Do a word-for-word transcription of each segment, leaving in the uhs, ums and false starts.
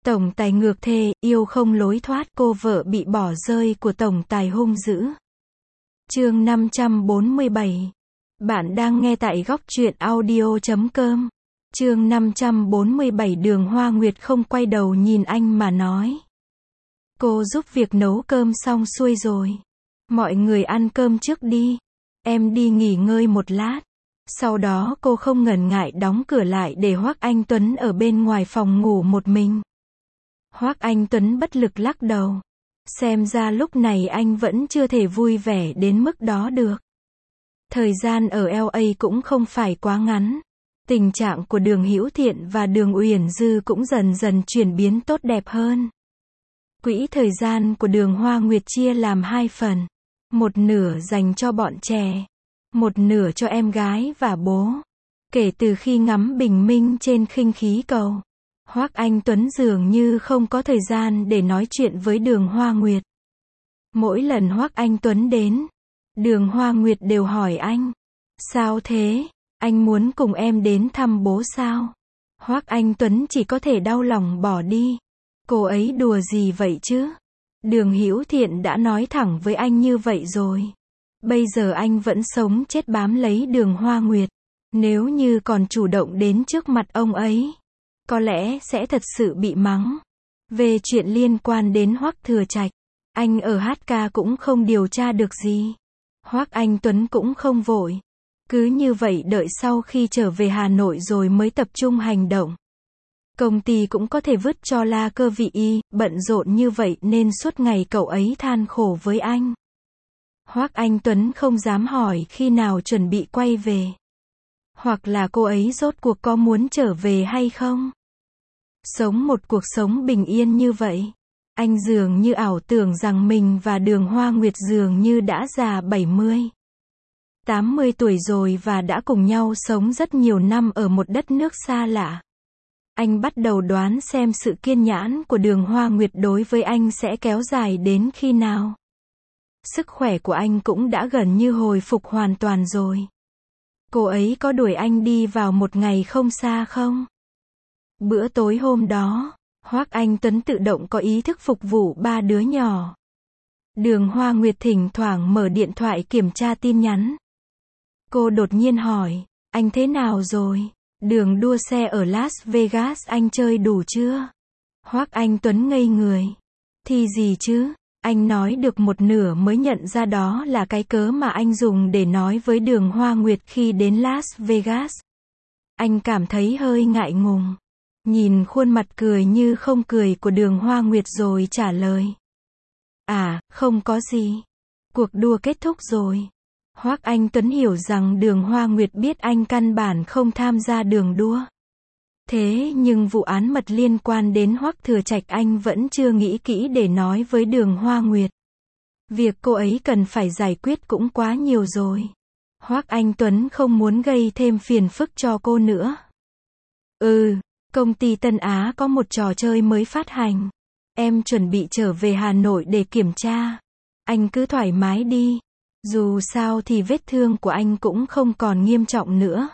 Tổng tài ngược thê, yêu không lối thoát, cô vợ bị bỏ rơi của tổng tài hung dữ. Chương năm trăm bốn mươi bảy. Bạn đang nghe tại góc truyện audio chấm com. Chương năm trăm bốn mươi bảy. Đường Hoa Nguyệt không quay đầu nhìn anh mà nói. Cô giúp việc nấu cơm xong xuôi rồi. Mọi người ăn cơm trước đi. Em đi nghỉ ngơi một lát. Sau đó cô không ngần ngại đóng cửa lại để Hoắc Anh Tuấn ở bên ngoài phòng ngủ một mình. Hoắc Anh Tuấn bất lực lắc đầu. Xem ra lúc này anh vẫn chưa thể vui vẻ đến mức đó được. Thời gian ở lờ a cũng không phải quá ngắn. Tình trạng của Đường Hữu Thiện và Đường Uyển Dư cũng dần dần chuyển biến tốt đẹp hơn. Quỹ thời gian của Đường Hoa Nguyệt chia làm hai phần. Một nửa dành cho bọn trẻ. Một nửa cho em gái và bố. Kể từ khi ngắm bình minh trên khinh khí cầu, Hoắc Anh Tuấn dường như không có thời gian để nói chuyện với Đường Hoa Nguyệt. Mỗi lần Hoắc Anh Tuấn đến, Đường Hoa Nguyệt đều hỏi anh. Sao thế? Anh muốn cùng em đến thăm bố sao? Hoắc Anh Tuấn chỉ có thể đau lòng bỏ đi. Cô ấy đùa gì vậy chứ? Đường Hữu Thiện đã nói thẳng với anh như vậy rồi. Bây giờ anh vẫn sống chết bám lấy Đường Hoa Nguyệt. Nếu như còn chủ động đến trước mặt ông ấy, có lẽ sẽ thật sự bị mắng. Về chuyện liên quan đến Hoắc Thừa Trạch, anh ở hát ca cũng không điều tra được gì. Hoắc Anh Tuấn cũng không vội. Cứ như vậy đợi sau khi trở về Hà Nội rồi mới tập trung hành động. Công ty cũng có thể vứt cho La Cơ Vị Y, bận rộn như vậy nên suốt ngày cậu ấy than khổ với anh. Hoắc Anh Tuấn không dám hỏi khi nào chuẩn bị quay về. Hoặc là cô ấy rốt cuộc có muốn trở về hay không? Sống một cuộc sống bình yên như vậy. Anh dường như ảo tưởng rằng mình và Đường Hoa Nguyệt dường như đã già bảy mươi, tám mươi tuổi rồi và đã cùng nhau sống rất nhiều năm ở một đất nước xa lạ. Anh bắt đầu đoán xem sự kiên nhẫn của Đường Hoa Nguyệt đối với anh sẽ kéo dài đến khi nào. Sức khỏe của anh cũng đã gần như hồi phục hoàn toàn rồi. Cô ấy có đuổi anh đi vào một ngày không xa không? Bữa tối hôm đó, Hoắc Anh Tuấn tự động có ý thức phục vụ ba đứa nhỏ. Đường Hoa Nguyệt thỉnh thoảng mở điện thoại kiểm tra tin nhắn. Cô đột nhiên hỏi, anh thế nào rồi? Đường đua xe ở Las Vegas anh chơi đủ chưa? Hoắc Anh Tuấn ngây người. Thì gì chứ? Anh nói được một nửa mới nhận ra đó là cái cớ mà anh dùng để nói với Đường Hoa Nguyệt khi đến Las Vegas. Anh cảm thấy hơi ngại ngùng. Nhìn khuôn mặt cười như không cười của Đường Hoa Nguyệt rồi trả lời. À, không có gì. Cuộc đua kết thúc rồi. Hoắc Anh Tuấn hiểu rằng Đường Hoa Nguyệt biết anh căn bản không tham gia đường đua. Thế nhưng vụ án mật liên quan đến Hoắc Thừa Trạch anh vẫn chưa nghĩ kỹ để nói với Đường Hoa Nguyệt. Việc cô ấy cần phải giải quyết cũng quá nhiều rồi. Hoắc Anh Tuấn không muốn gây thêm phiền phức cho cô nữa. Ừ, công ty Tân Á có một trò chơi mới phát hành. Em chuẩn bị trở về Hà Nội để kiểm tra. Anh cứ thoải mái đi. Dù sao thì vết thương của anh cũng không còn nghiêm trọng nữa.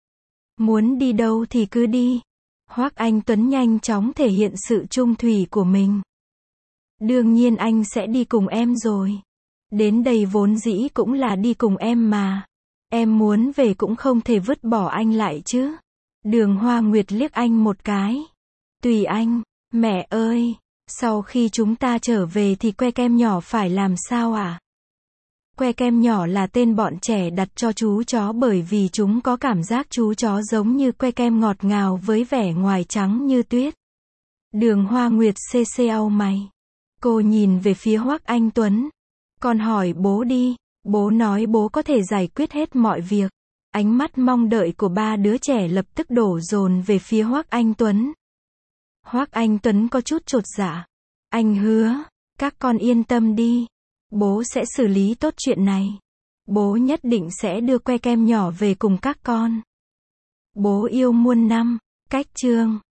Muốn đi đâu thì cứ đi. Hoắc Anh Tuấn nhanh chóng thể hiện sự trung thủy của mình. Đương nhiên anh sẽ đi cùng em rồi. Đến đây vốn dĩ cũng là đi cùng em mà. Em muốn về cũng không thể vứt bỏ anh lại chứ. Đường Hoa Nguyệt liếc anh một cái. Tùy anh. Mẹ ơi, sau khi chúng ta trở về thì que kem nhỏ phải làm sao à? Que kem nhỏ là tên bọn trẻ đặt cho chú chó bởi vì chúng có cảm giác chú chó giống như que kem ngọt ngào với vẻ ngoài trắng như tuyết. Đường Hoa Nguyệt xê xê au mày. Cô nhìn về phía Hoắc Anh Tuấn. Con hỏi bố đi. Bố nói bố có thể giải quyết hết mọi việc. Ánh mắt mong đợi của ba đứa trẻ lập tức đổ dồn về phía Hoắc Anh Tuấn. Hoắc Anh Tuấn có chút chột dạ. Anh hứa, các con yên tâm đi. Bố sẽ xử lý tốt chuyện này. Bố nhất định sẽ đưa que kem nhỏ về cùng các con. Bố yêu muôn năm. Cách chương